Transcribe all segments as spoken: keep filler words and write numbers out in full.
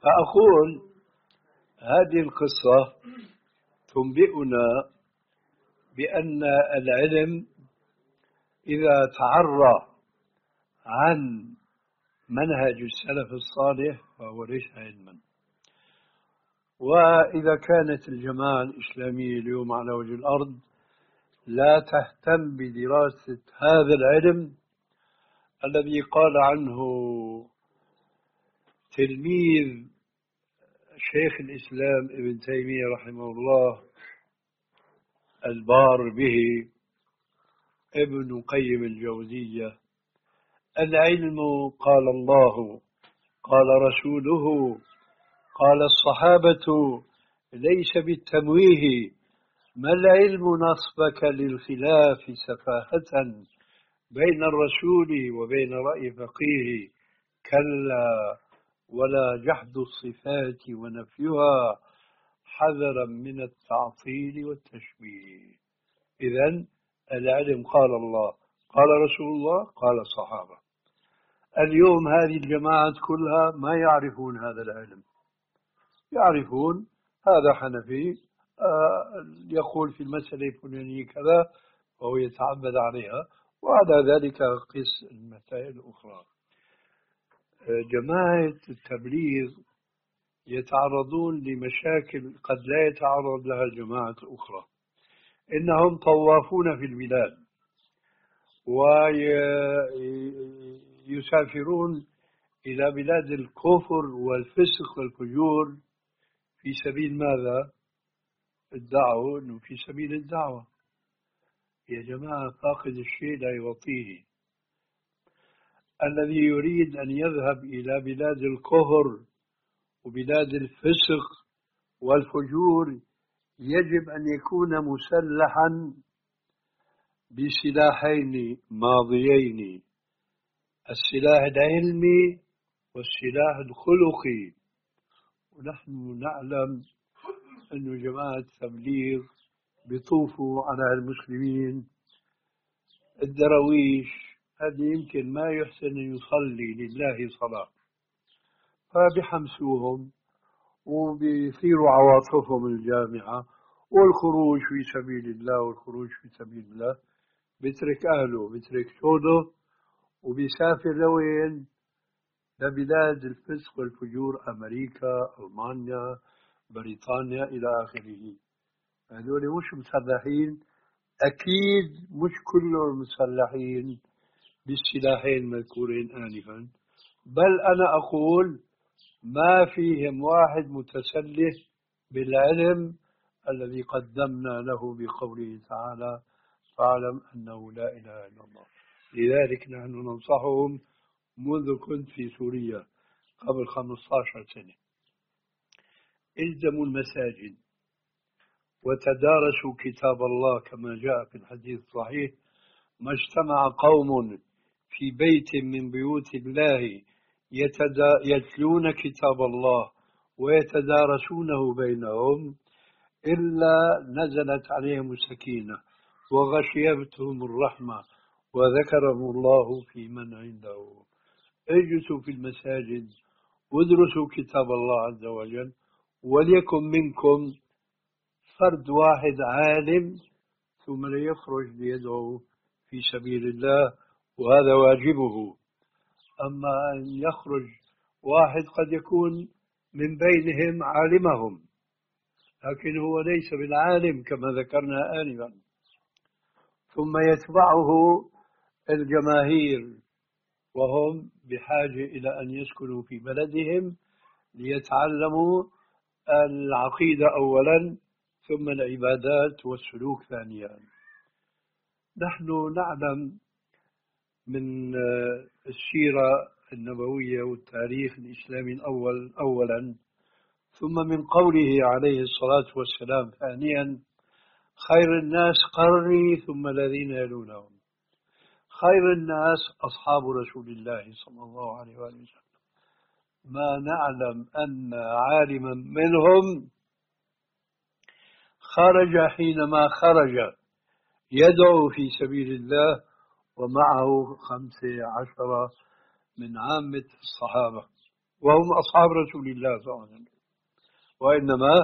فأقول هذه القصة تنبئنا بأن العلم إذا تعرى عن منهج السلف الصالح فهو ليس علما. وإذا كانت الجماعة الإسلامية اليوم على وجه الأرض لا تهتم بدراسة هذا العلم الذي قال عنه تلميذ شيخ الإسلام ابن تيمية رحمه الله البار به ابن قيم الجوزية: العلم قال الله قال رسوله قال الصحابة ليس بالتمويه، ما العلم نصبك للخلاف سفاهة بين الرسول وبين رأي فقيه، كلا ولا جحد الصفات ونفيها حذرا من التعطيل والتشبيه. إذن العلم قال الله قال رسول الله قال الصحابة. اليوم هذه الجماعات كلها ما يعرفون هذا العلم، يعرفون هذا حنفي آه يقول في المسألة الفلانية كذا وهو يتعبد عليها، وعلى ذلك قس المسائل الأخرى. آه جماعة التبليغ يتعرضون لمشاكل قد لا يتعرض لها الجماعة الأخرى. إنهم طوافون في البلاد ويسافرون إلى بلاد الكفر والفسق والفجور في سبيل ماذا؟ ادعوا أنه في سبيل الدعوة. يا جماعة فاقد الشيء لا يعطيه. الذي يريد أن يذهب إلى بلاد الكفر وبلاد الفسق والفجور يجب أن يكون مسلحا بسلاحين ماضيين: السلاح العلمي والسلاح الخلقي. ونحن نعلم أن جماعة التبليغ بيطوفوا على المسلمين الدرويش، هذه يمكن ما يحسن أن يصلي لله صلاة، فبيحمسوهم وبيثيروا عواطفهم الجامعة والخروج في سبيل الله والخروج في سبيل الله. بيترك أهله بيترك شوده وبيسافر لوين؟ لبلاد الفسق والفجور، أمريكا، ألمانيا، بريطانيا إلى آخره. هذول مش مسلحين، أكيد مش كلهم مسلحين بالسلاحين المذكورين آنفا، بل أنا أقول ما فيهم واحد متسلح بالعلم الذي قدمنا له بقوله تعالى: فاعلم أنه لا إله إلا الله. لذلك نحن ننصحهم منذ كنت في سوريا قبل خمسة عشر سنة: الزموا المساجد وتدارسوا كتاب الله كما جاء في الحديث الصحيح: ما اجتمع قوم في بيت من بيوت الله يتلون كتاب الله ويتدارسونه بينهم إلا نزلت عليهم السكينة وغشيتهم الرحمة وذكرهم الله في من عنده. اجلسوا في المساجد وادرسوا كتاب الله عز وجل، وليكن منكم فرد واحد عالم ثم ليخرج ليدعو في سبيل الله، وهذا واجبه. أما أن يخرج واحد قد يكون من بينهم عالمهم لكن هو ليس بالعالم كما ذكرنا آنفا، ثم يتبعه الجماهير وهم بحاجة إلى أن يسكنوا في بلدهم ليتعلموا العقيدة أولا ثم العبادات والسلوك ثانيا. نحن نعلم من السيرة النبوية والتاريخ الإسلامي الأول أولا، ثم من قوله عليه الصلاة والسلام ثانيا: خير الناس قرني ثم الذين يلونهم. خير الناس أصحاب رسول الله صلى الله عليه وسلم. ما نعلم أن عالما منهم خرج حينما خرج يدعو في سبيل الله ومعه خمسة عشر من عامة الصحابة، وهم أصحاب رسول الله صلى الله عليه وسلم. وإنما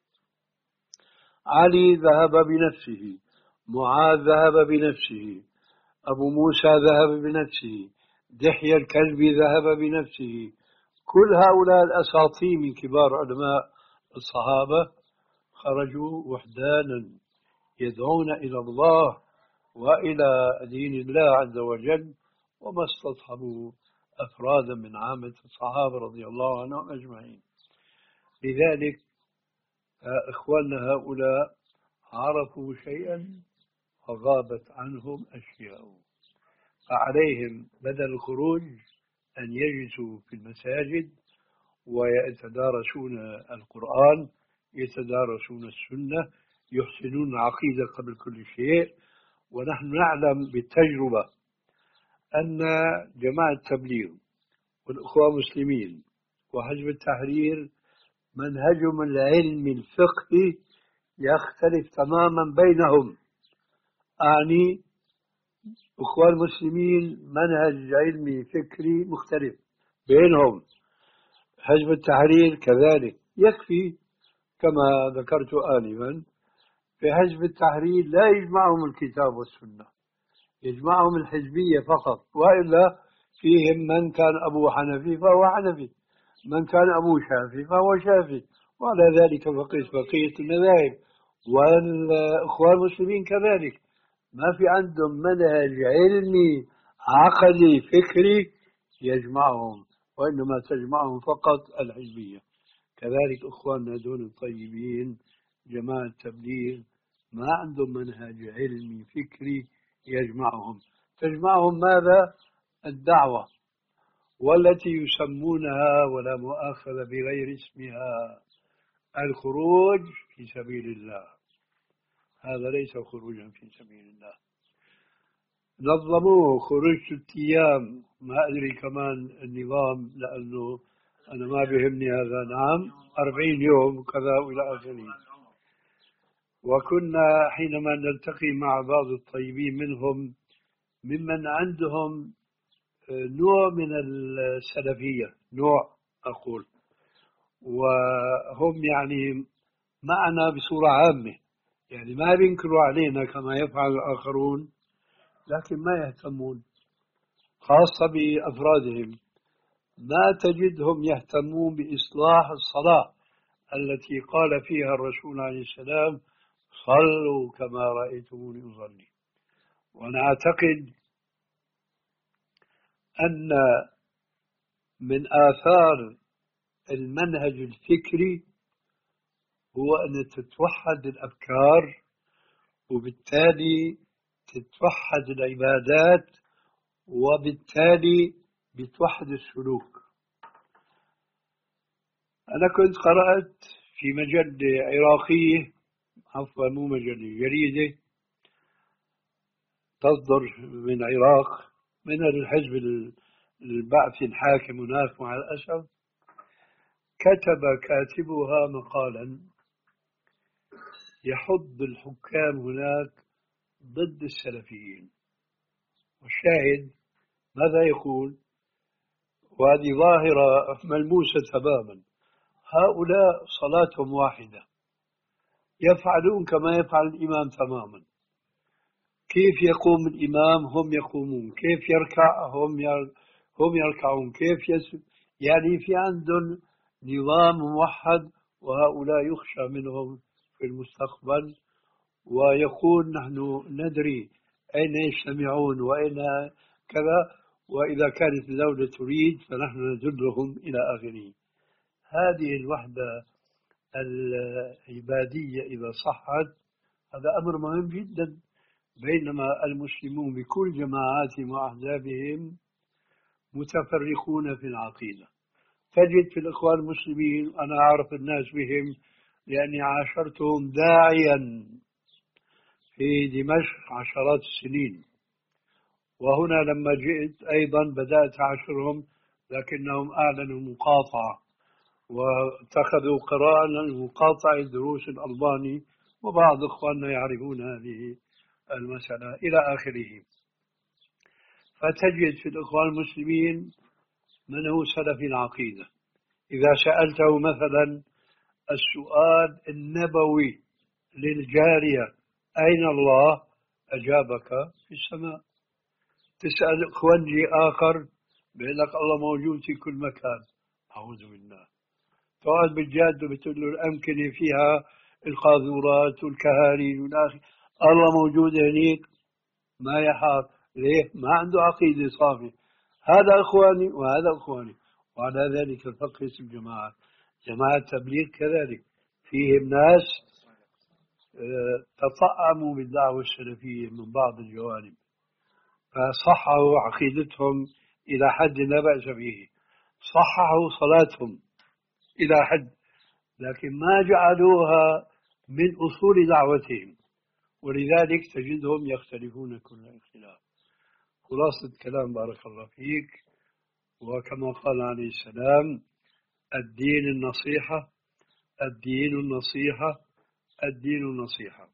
علي ذهب بنفسه، معاذ ذهب بنفسه، أبو موسى ذهب بنفسه، دحية الكلبي ذهب بنفسه. كل هؤلاء الأساطين من كبار علماء الصحابة خرجوا وحدانا يدعون إلى الله وإلى دين الله عز وجل، وما استصحبوا أفرادا من عامة الصحابة رضي الله عنهم أجمعين. لذلك إخواننا هؤلاء عرفوا شيئا وغابت عنهم أشياء، فعليهم بدل الخروج أن يجلسوا في المساجد ويتدارسون القرآن، يتدارسون السنة، يحسنون العقيدة قبل كل شيء. ونحن نعلم بالتجربة أن جماعة التبليغ والأخوة المسلمين وحزب التحرير منهجهم العلمي الفقهي يختلف تماما بينهم. أعني أخوة المسلمين منهج علمي فكري مختلف بينهم، حزب التحرير كذلك. يكفي كما ذكرت آنفا في حزب التحرير لا يجمعهم الكتاب والسنة، يجمعهم الحزبية فقط، وإلا فيهم من كان أبو حنفي فهو حنفي، من كان أبو شافعي فهو شافعي، وعلى ذلك فقيس بقية المذاهب. والأخوان المسلمين كذلك ما في عندهم منهج علمي عقدي فكري يجمعهم، وإنما تجمعهم فقط الحزبية. كذلك أخواننا دون الطيبين جماعة التبليغ ما عندهم منهج علمي فكري يجمعهم. تجمعهم ماذا؟ الدعوة، والتي يسمونها ولا مؤاخذة بغير اسمها الخروج في سبيل الله. هذا ليس خروجا في سبيل الله. نظموه خروج ست أيام، ما أدري كمان النظام لأنه أنا ما بيهمني هذا. نعم، أربعين يوم وكذا وإلى آخره. وكنا حينما نلتقي مع بعض الطيبين منهم ممن عندهم نوع من السلفية، نوع أقول، وهم يعني معنا بصورة عامة، يعني ما بينكروا علينا كما يفعل الآخرون، لكن ما يهتمون، خاصة بأفرادهم ما تجدهم يهتمون بإصلاح الصلاة التي قال فيها الرسول عليه السلام: صلوا كما رأيتموني أصلي. وأنا أعتقد أن من آثار المنهج الفكري هو أن تتوحد الأفكار، وبالتالي تتوحد العبادات، وبالتالي بتوحد السلوك. أنا كنت قرأت في مجلة عراقية، عفوا مو مجلة، جريدة تصدر من العراق من الحزب البعثي الحاكم هناك مع الأسف، كتب كاتبها مقالا يحض الحكام هناك ضد السلفيين. والشاهد ماذا يقول؟ وهذه ظاهرة ملموسة تماما. هؤلاء صلاتهم واحدة، يفعلون كما يفعل الإمام تماما. كيف يقوم الإمام هم يقومون، كيف يركع هم هم يركعون، كيف يسجد. يعني في عندهم نظام موحد، وهؤلاء يخشى منهم في المستقبل، ويقول نحن ندري أين يجتمعون وأين كذا، وإذا كانت الدولة تريد فنحن ندلهم إلى آخره. هذه الوحدة العبادية إذا صحت هذا أمر مهم جدا، بينما المسلمون بكل جماعاتهم وأحزابهم متفرقون في العقيدة. تجد في الإخوان المسلمين، أنا أعرف الناس بهم لأني عاشرتهم داعيا في دمشق عشرات السنين، وهنا لما جئت أيضا بدأت أعاشرهم، لكنهم أعلنوا مقاطعة واتخذوا قرارا لمقاطعة دروس الألباني، وبعض إخواننا يعرفون هذه المسألة إلى آخره. فتجد في الإخوان المسلمين من هو سلفي العقيدة، إذا سألته مثلا السؤال النبوي للجارية أين الله؟ أجابك في السماء. تسأل إخوانجي آخر بيقول لك الله موجود في كل مكان. أعوذ بالله. تقعد بالجاد وبتقول له الأمكنة فيها القاذورات والكهارين والآخر، الله موجود هنيك ما يحاط. ليه؟ ما عنده عقيدة صافية. هذا إخواني وهذا إخواني. وعلى ذلك الفقه اسم جماعة جماعة تبليغ كذلك فيهم ناس تطعموا بالدعوة السلفية من بعض الجوانب، فصححوا عقيدتهم إلى حد لا بأس به، صححوا صلاتهم إلى حد، لكن ما جعلوها من أصول دعوتهم، ولذلك تجدهم يختلفون كل اختلاف. خلاصة كلام بارك الله فيك، وكما قال عليه السلام: الدين النصيحة، الدين النصيحة، الدين النصيحة.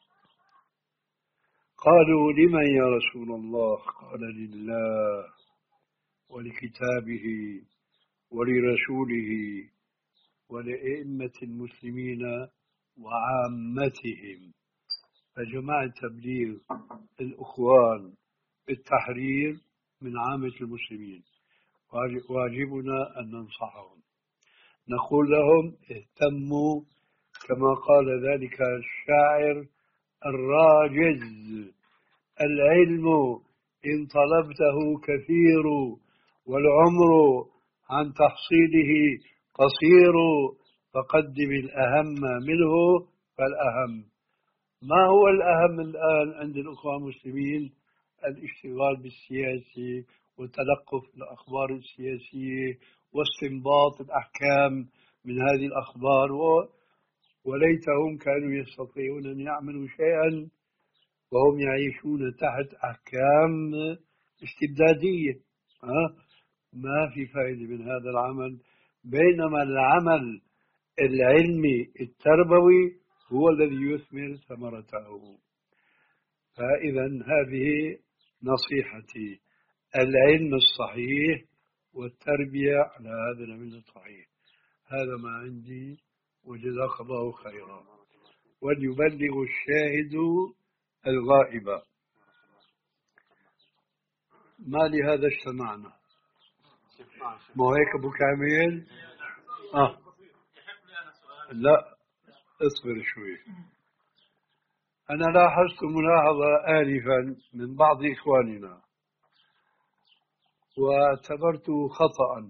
قالوا: لمن يا رسول الله؟ قال: لله ولكتابه ولرسوله ولأئمة المسلمين وعامتهم. فجماعة تبليغ الأخوان بالتحرير من عامة المسلمين، واجبنا أن ننصحهم، نقول لهم اهتموا كما قال ذلك الشاعر الراجز: العلم إن طلبته كثير والعمر عن تحصيله قصير، فقدم الأهم منه فالأهم. ما هو الأهم الآن عند الأخوة المسلمين؟ الاشتغال بالسياسة وتلقف الأخبار السياسية واستنباط الأحكام من هذه الأخبار، وليتهم كانوا يستطيعون أن يعملوا شيئا وهم يعيشون تحت أحكام استبدادية. ها؟ ما في فائدة من هذا العمل، بينما العمل العلمي التربوي هو الذي يثمر ثمرته. فإذا هذه نصيحتي: العلم الصحيح والتربية على هذا العلم الصحيح. هذا ما عندي، وجزاك الله خيرا. وليبلغ الشاهد الغائب. ما لهذا اجتمعنا؟ مو هيك أبو كامل؟ آه. لا، اصبر شوي. أنا لاحظت ملاحظة آنفا من بعض إخواننا واعتبرته خطأ،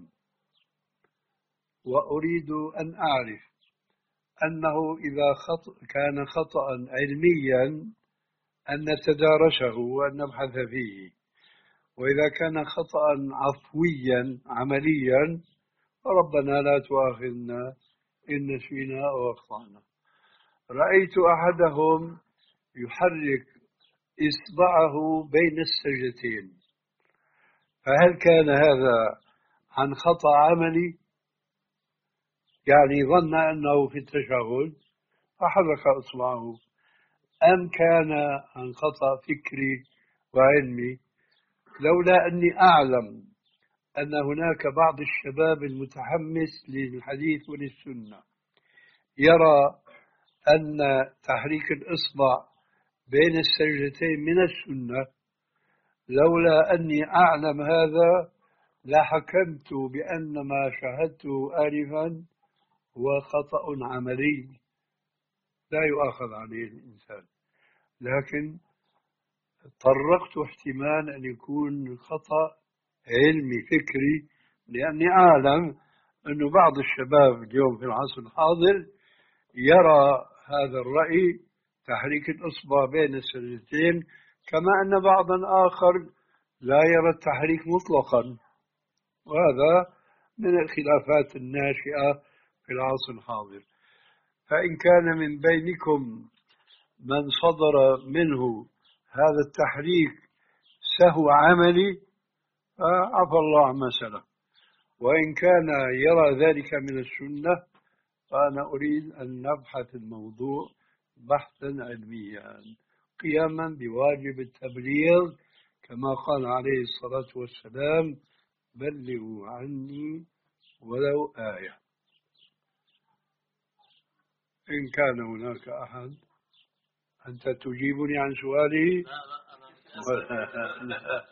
وأريد أن أعرف أنه إذا خط... كان خطأ علميا أن نتدارسه وأن نبحث فيه، وإذا كان خطأ عفويا عمليا فربنا لا تؤاخذنا إن نسينا أو أخطأنا. رأيت أحدهم يحرك إصبعه بين السجدتين، فهل كان هذا عن خطأ عملي؟ يعني ظن أنه في التشهد فحرك إصبعه، أم كان عن خطأ فكري وعلمي؟ لولا أني أعلم أن هناك بعض الشباب المتحمس للحديث وللسنة يرى أن تحريك الإصبع بين السجدتين من السنة، لولا أني أعلم هذا لحكمت بأن ما شاهدته آنفا هو خطأ عملي لا يؤاخذ عليه الإنسان، لكن طرقت احتمال أن يكون خطأ علمي فكري، لأني أعلم أن بعض الشباب اليوم في العصر الحاضر يرى هذا الرأي تحريك الإصبع بين السجدتين، كما أن بعضا آخر لا يرى التحريك مطلقا، وهذا من الخلافات الناشئة في العصر الحاضر. فإن كان من بينكم من صدر منه هذا التحريك سهو عملي فعفى الله عما سلف، وإن كان يرى ذلك من السنة فأنا أريد أن نبحث الموضوع بحثا علميا قياما بواجب التبليغ، كما قال عليه الصلاة والسلام: بلغوا عني ولو آية. إن كان هناك أحد. أنت تجيبني عن سؤالي؟ لا لا أنا لا.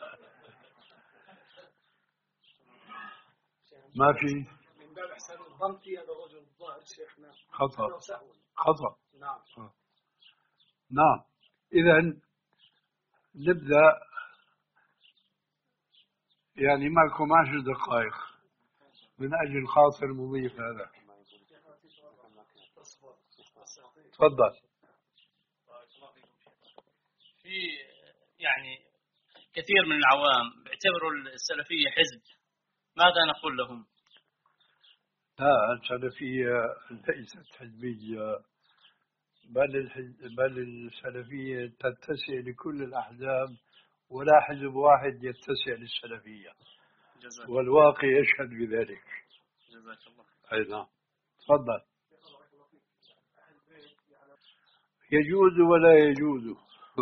ما في. من باب إحسان الظن في هذا الرجل الظاهر شيخنا خطأ. سهو. خطأ. نعم. نعم. إذا نبدأ، يعني معكم عشر دقائق من أجل خاطر مضيف هذا. تفضل. في يعني كثير من العوام بيعتبروا السلفية حزب، ماذا نقول لهم؟ لا، السلفية ليست حزبية، بل الحز... بل السلفية تتسع لكل الأحزاب، ولا حزب واحد يتسع للسلفية، والواقع يشهد بذلك. جزاك الله. أي نعم. تفضل. يجوز ولا يجوز.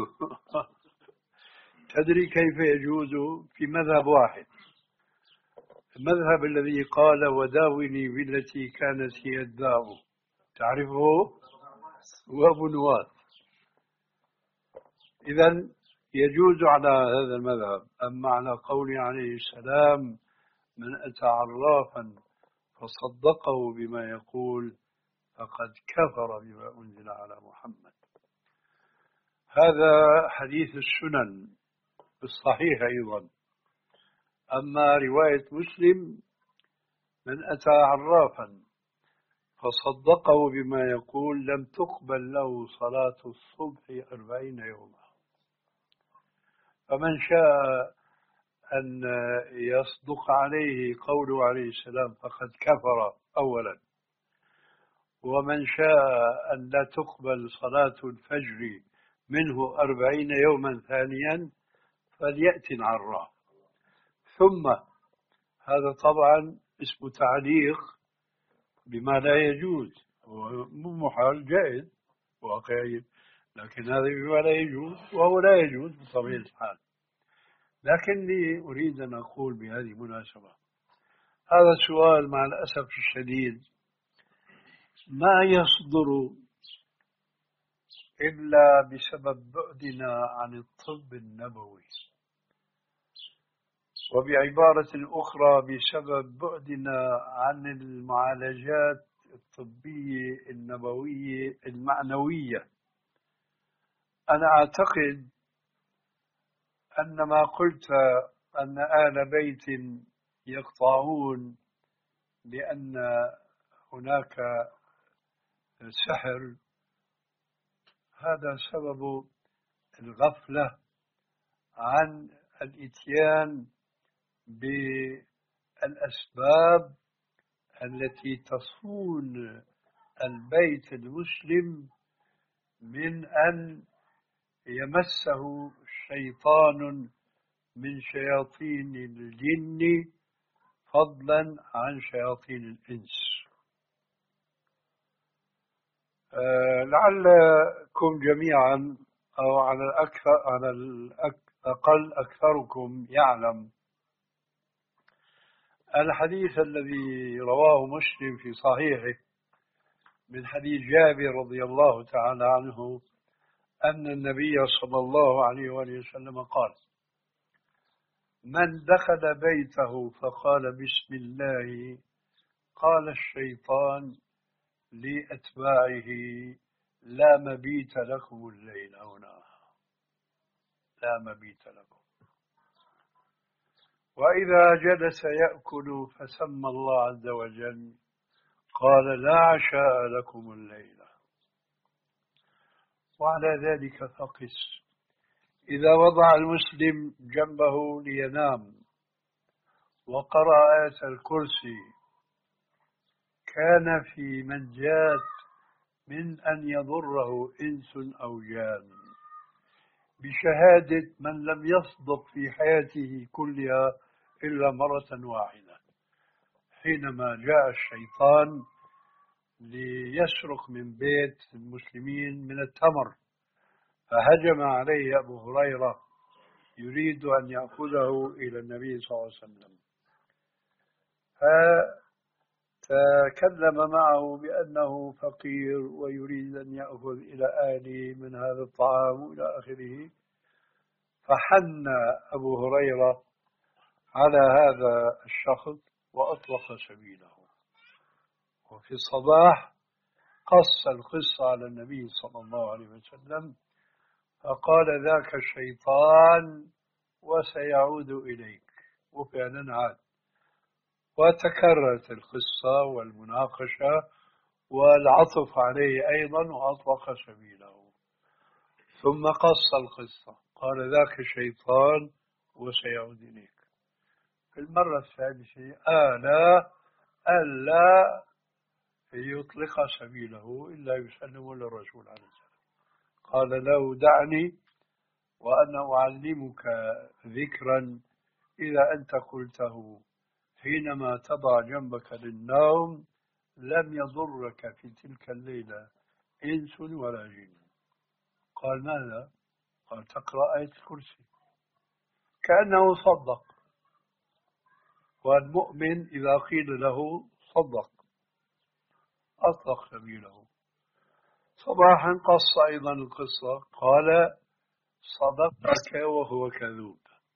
تدري كيف يجوز؟ في مذهب واحد، المذهب الذي قال وداوني بالتي كانت هي الداء، تعرفه؟ وابو نواس. إذا يجوز على هذا المذهب. أما على قول عليه السلام من أتى عرافا فصدقه بما يقول فقد كفر بما أنزل على محمد، هذا حديث السنن الصحيح أيضا. أما رواية مسلم من أتى عرافا فصدقه بما يقول لم تقبل له صلاة الصبح أربعين يوما. فمن شاء أن يصدق عليه قوله عليه السلام فقد كفر أولا، ومن شاء أن لا تقبل صلاة الفجر منه أربعين يوما ثانيا فليأتي العراف. ثم هذا طبعا اسم تعليق بما لا يجوز، مو محال، جائز واقعي، لكن هذا بما لا يجوز، وهو لا يجوز بطبيعة الحال. لكني أريد أن أقول بهذه المناسبة، هذا السؤال مع الأسف الشديد ما يصدر إلا بسبب بعدنا عن الطب النبوي، وبعبارة أخرى بسبب بعدنا عن المعالجات الطبية النبوية المعنوية. أنا أعتقد أن ما قلت أن آل بيت يقطعون لأن هناك سحر، هذا سبب الغفلة عن الإتيان بالأسباب التي تصون البيت المسلم من أن يمسه شيطان من شياطين الجن فضلا عن شياطين الإنس. أه لعلكم جميعا أو على الأكثر على الأقل أكثركم يعلم الحديث الذي رواه مسلم في صحيحه من حديث جابر رضي الله تعالى عنه أن النبي صلى الله عليه وآله وسلم قال من دخل بيته فقال بسم الله قال الشيطان لأتباعه لا مبيت لكم الليل هنا، لا مبيت لكم. وإذا جلس يأكل فسمى الله عز وجل قال لا عشاء لكم الليلة. وعلى ذلك فقس إذا وضع المسلم جنبه لينام وقرأ آية الكرسي كان في منجاة من أن يضره إنس أو جان، بشهادة من لم يصدق في حياته كلها إلا مرة واحدة حينما جاء الشيطان ليسرق من بيت المسلمين من التمر، فهجم عليه أبو هريرة يريد أن يأخذه إلى النبي صلى الله عليه وسلم. تكلم معه بأنه فقير ويريد أن يأخذ إلى أهله من هذا الطعام وإلى آخره، فحن أبو هريرة على هذا الشخص وأطلق سبيله. وفي الصباح قص القصة على النبي صلى الله عليه وسلم فقال ذاك الشيطان وسيعود إليك، وفعلا عاد، وتكررت القصة والمناقشة والعطف عليه أيضا وأطلق سبيله. ثم قص القصة قال ذاك الشيطان وسيعود إليك. في المرة الثالثة آلا ألا يطلق سبيله إلا يسلم للرسول عليه السلام. قال له دعني وأنا أعلمك ذكرا إذا أنت قلته حينما تضع جنبك للنوم لم يضرك في تلك الليلة إنس ولا جن. قال ماذا؟ قال تقرأ آية الكرسي. كأنه صدق، والمؤمن إذا قيل له صدق أطلق سبيله. صباحا قص أيضا القصة قال صدقك وهو كذوب،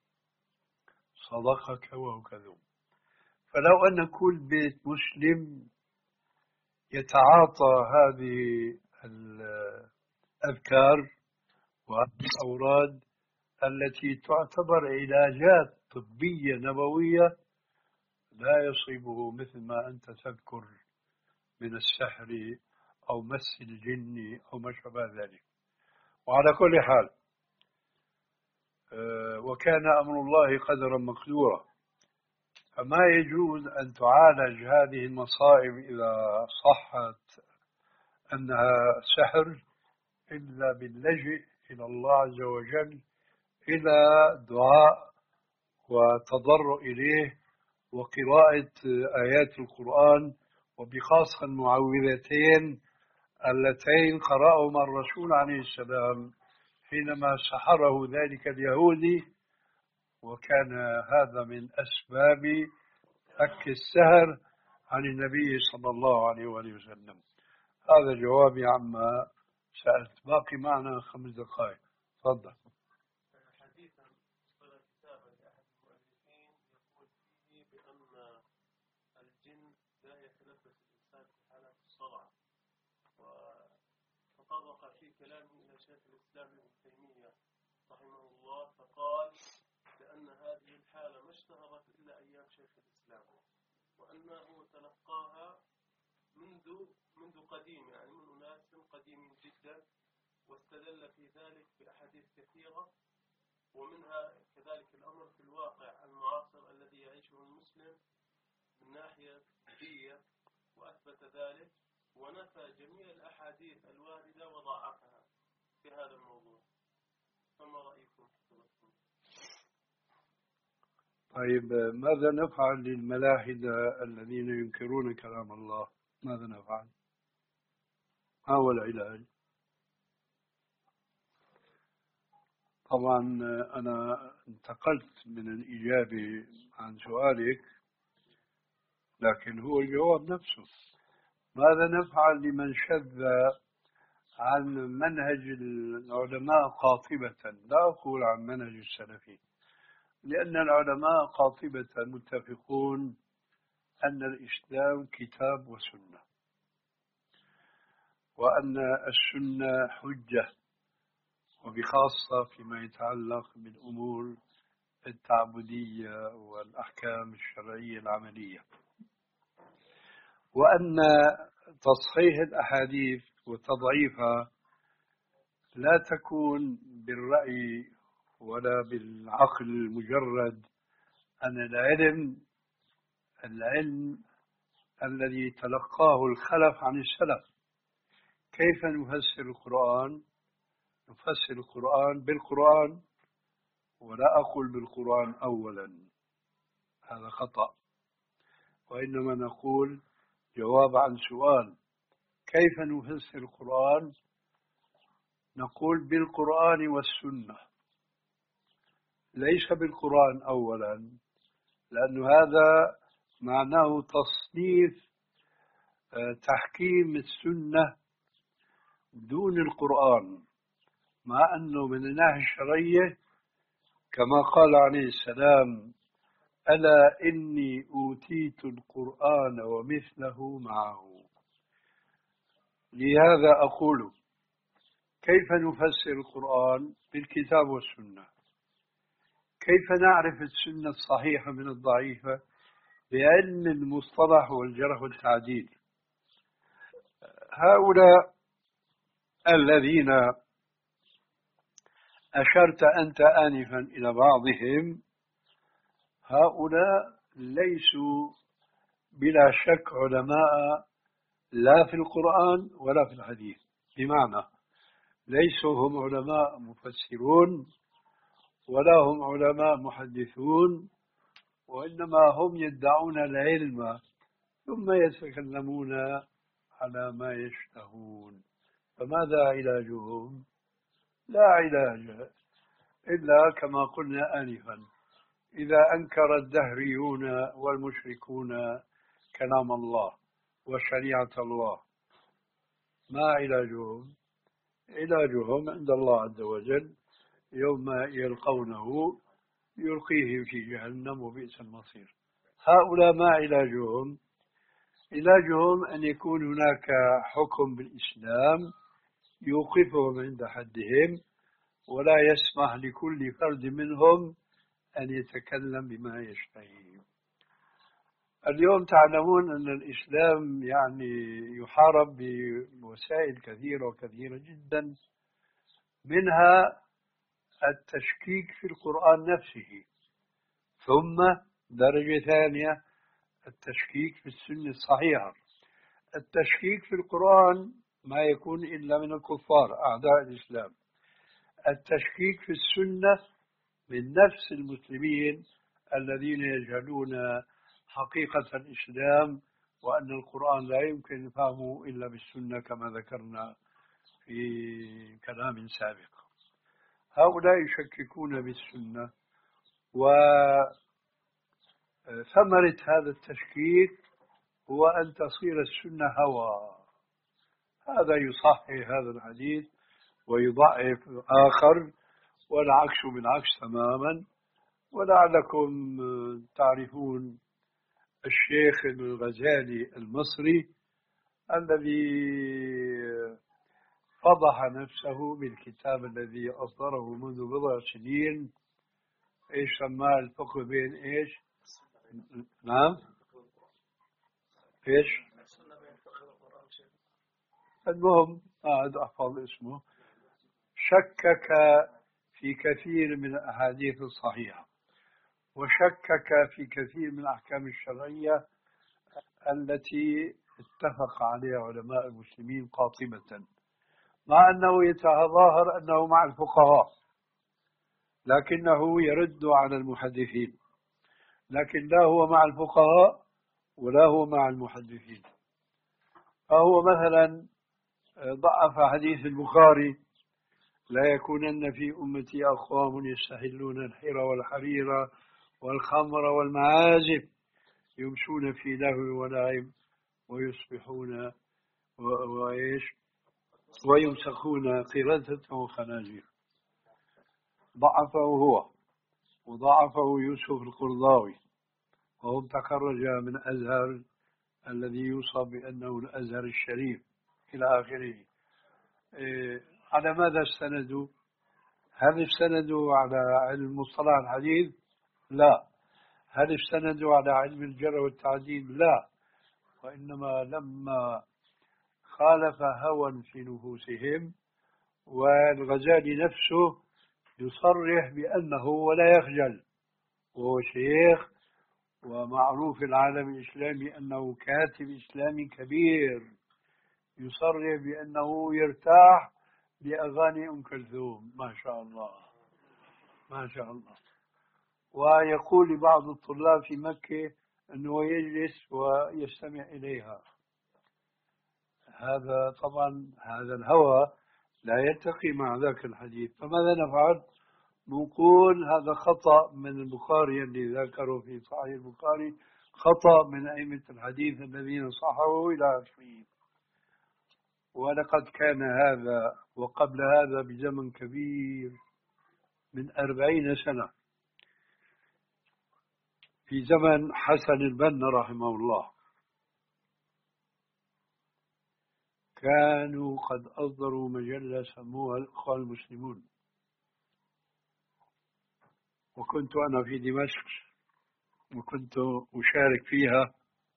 صدقك وهو كذوب. فلو أن كل بيت مسلم يتعاطى هذه الأذكار والأوراد التي تعتبر علاجات طبية نبوية لا يصيبه مثل ما أنت تذكر من السحر أو مس الجن أو ما شابه ذلك. وعلى كل حال وكان أمر الله قدرا مقدورا، فما يجوز أن تعالج هذه المصائب إذا صحت أنها سحر إلا باللجئ إلى الله عز وجل، إلى دعاء وتضرع إليه وقراءة آيات القرآن، وبخاصة المعوذتين اللتين قرأهما الرسول عليه السلام حينما سحره ذلك اليهودي، وكان هذا من أسباب فك السهر عن النبي صلى الله عليه وآله وسلم. هذا جوابي عما سألت. باقي معنا خمس دقائق، تفضل. حديثا صدر كتابا لأحد المؤلفين يقول فيه بأن الجن لا يتلبس الإنسان في حالة الصرع، وتطرق في كلامه إلى شيخ الإسلام ابن تيمية رحمه الله، فقال لأن هذه الحالة ما اشتهرت إلا أيام شيخ الإسلام، وأنه تلقاها منذ منذ قديم، يعني من أناس قديم جدا، واستدل في ذلك بأحاديث كثيرة، ومنها كذلك الأمر في الواقع المعاصر الذي يعيشه المسلم من ناحية دية، وأثبت ذلك ونفى جميع الأحاديث الواردة وضاعفها في هذا الموضوع. فما رأيكم؟ طيب ماذا نفعل للملاحدة الذين ينكرون كلام الله؟ ماذا نفعل؟ ما هو العلاج؟ طبعا أنا انتقلت من الإجابة عن سؤالك، لكن هو الجواب نفسه. ماذا نفعل لمن شذ عن منهج العلماء قاطبة؟ لا أقول عن منهج السلفي، لأن العلماء قاطبة متفقون أن الإسلام كتاب وسنة، وأن السنة حجة، وبخاصة فيما يتعلق بالأمور التعبدية والأحكام الشرعية العملية، وأن تصحيح الأحاديث وتضعيفها لا تكون بالرأي ولا بالعقل المجرد، أن العلم العلم الذي تلقاه الخلف عن السلف. كيف نفسر القرآن؟ نفسر القرآن بالقرآن، ولا أقول بالقرآن أولا، هذا خطأ، وإنما نقول جواب عن سؤال كيف نفسر القرآن؟ نقول بالقرآن والسنة، ليس بالقرآن أولا، لأن هذا معناه تصنيف تحكيم السنة دون القرآن، مع أنه من الناحية الشرعية كما قال عليه السلام: ألا إني أوتيت القرآن ومثله معه. لهذا أقول: كيف نفسر القرآن بالكتاب والسنة؟ كيف نعرف السنة الصحيحة من الضعيفة بعلم المصطلح والجرح والتعديل؟ هؤلاء الذين أشرت أنت آنفا إلى بعضهم، هؤلاء ليسوا بلا شك علماء لا في القرآن ولا في الحديث، بمعنى ليسوا هم علماء مفسرون ولا هم علماء محدثون، وإنما هم يدعون العلم ثم يتكلمون على ما يشتهون. فماذا علاجهم؟ لا علاج إلا كما قلنا آنفا: إذا أنكر الدهريون والمشركون كلام الله وشريعة الله، ما علاجهم؟ علاجهم عند الله عز وجل يوم يلقونه يلقيهم في جهنم وبئس المصير. هؤلاء ما علاجهم؟ علاجهم أن يكون هناك حكم بالإسلام يوقفهم عند حدهم، ولا يسمح لكل فرد منهم أن يتكلم بما يشتهي. اليوم تعلمون أن الإسلام يعني يحارب بوسائل كثيرة وكثيرة جدا، منها التشكيك في القرآن نفسه، ثم درجة ثانية التشكيك في السنة الصحيحة. التشكيك في القرآن ما يكون إلا من الكفار أعداء الإسلام. التشكيك في السنة من نفس المسلمين الذين يجهلون حقيقة الإسلام، وأن القرآن لا يمكن فهمه إلا بالسنة كما ذكرنا في كلام سابق. هؤلاء يشككون بالسنة، وثمرة هذا التشكيك هو أن تصير السنة هوى. هذا يصحح هذا الحديث ويضعف آخر، والعكس بالعكس تماما. ولعلكم تعرفون الشيخ الغزالي المصري الذي فضح نفسه بالكتاب الذي أصدره منذ بضع سنين، إيش سماه؟ الفقه بين إيش؟ نعم؟ إيش؟ المهم أعد أحفظ اسمه. شكك في كثير من الأحاديث الصحيحة، وشكك في كثير من الأحكام الشرعية التي اتفق عليها علماء المسلمين قاطبة، مع أنه يتظاهر أنه مع الفقهاء، لكنه يرد على المحدثين، لكن لا هو مع الفقهاء ولا هو مع المحدثين. فهو مثلا ضعف حديث البخاري: لا يكونن في أمتي أقوام يستحلون الحر والحرير والخمر والمعازف يمشون في لهو ولعب ويصبحون وإيش ويمسخون قردة وخنازير. ضعفه هو، وضعفه يوسف القرضاوي، وهم تخرج من أزهر الذي يوصف بأنه الأزهر الشريف إلى آخره. إيه على ماذا استندوا؟ هل استندوا على علم مصطلح الحديث؟ لا. هل استندوا على علم الجرح والتعديل؟ لا. وإنما لما خالف هوى في نفوسهم، والغزالي نفسه يصرح بأنه ولا يخجل، وهو شيخ ومعروف العالم الإسلامي أنه كاتب إسلامي كبير، يصرح بأنه يرتاح لأغاني أم كلثوم. ما شاء الله ما شاء الله. ويقول لبعض الطلاب في مكة أنه يجلس ويستمع إليها. هذا طبعا هذا الهوى لا يتقي مع ذاك الحديث. فماذا نفعل؟ نقول هذا خطأ من البخاري اللي ذكره في صحيح البخاري، خطأ من أئمة الحديث الذين صححوا إلى آخره. ولقد كان هذا وقبل هذا بزمن كبير من أربعين سنة في زمن حسن البنا رحمه الله، كانوا قد أصدروا مجلة سموها الإخوان المسلمون، وكنت أنا في دمشق وكنت أشارك فيها.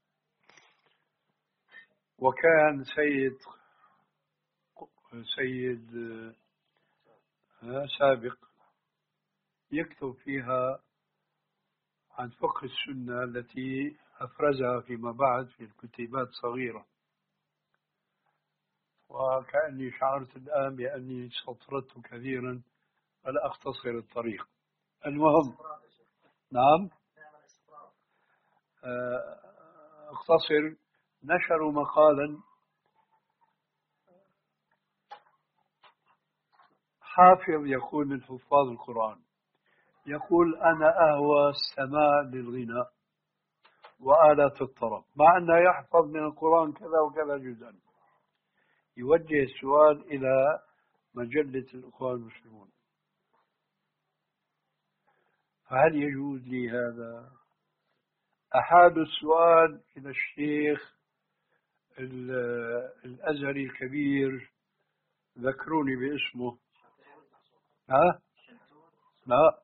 وكان سيد سيد سابق يكتب فيها عن فقه السنة التي أفرزها فيما بعد في الكتيبات صغيرة. وكأني شعرت الآن بأني سطرت كثيرا فلا أختصر الطريق. المهم، نعم، اختصر. نشروا مقالا حافظ يقول من حفاظ القرآن، يقول أنا أهوى السماء للغناء وآلات الطرب، مع أنه يحفظ من القرآن كذا وكذا جزءا. يوجه السؤال إلى مجلة الإخوان المسلمون: فهل يجوز لي هذا؟ أحال السؤال إلى الشيخ الأزهري الكبير، ذكروني باسمه. ها؟ لا،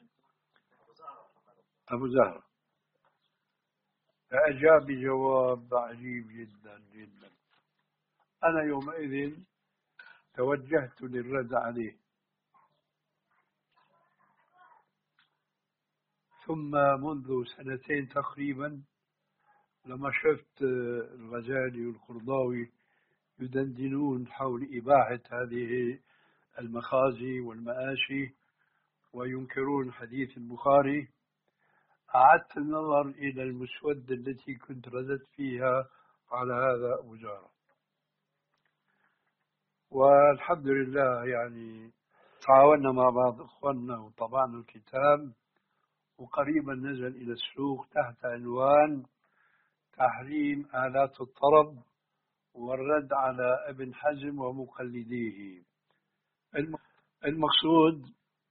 أبو زهرة. فأجاب بجواب عجيب جدا جدا. أنا يومئذ توجهت للرد عليه، ثم منذ سنتين تقريبا لما شفت الغزالي والقرضاوي يدندنون حول إباحة هذه المخازي والمآشي وينكرون حديث البخاري، أعدت النظر إلى المسودة التي كنت رددت فيها على هذا أبو زهرة. والحمد لله يعني تعاوننا مع بعض إخواننا وطبعنا الكتاب، وقريبا نزل إلى السوق تحت عنوان تحريم آلات الطرب والرد على ابن حزم ومقلديه. المقصود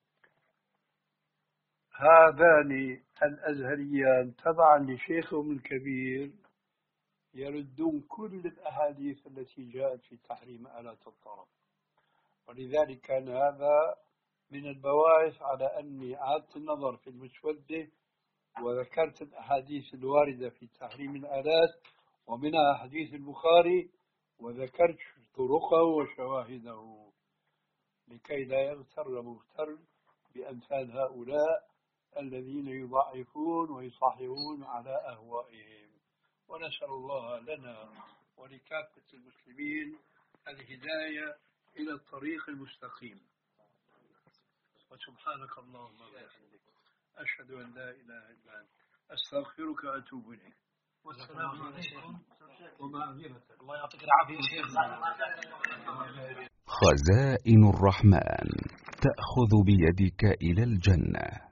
هذان الأزهريان تبعا لشيخهم الكبير يردون كل الأحاديث التي جاءت في تحريم آلات الطرب، ولذلك كان هذا من البواعث على أني أعدت النظر في المسودة وذكرت الأحاديث الواردة في تحريم الآلات ومنها حديث البخاري، وذكرت طرقه وشواهده لكي لا يغتر مغتر بأمثال هؤلاء الذين يضعفون ويصححون على أهوائهم. ونسأل الله لنا ولكافة المسلمين الهداية إلى الطريق المستقيم. وسبحانك اللهم وبحمدك أشهد أن لا إله إلا أنت أستغفرك وأتوب إليك. والسلام عليكم. الله يعطيك العافية شيخ. خزائن الرحمن تأخذ بيدك إلى الجنة.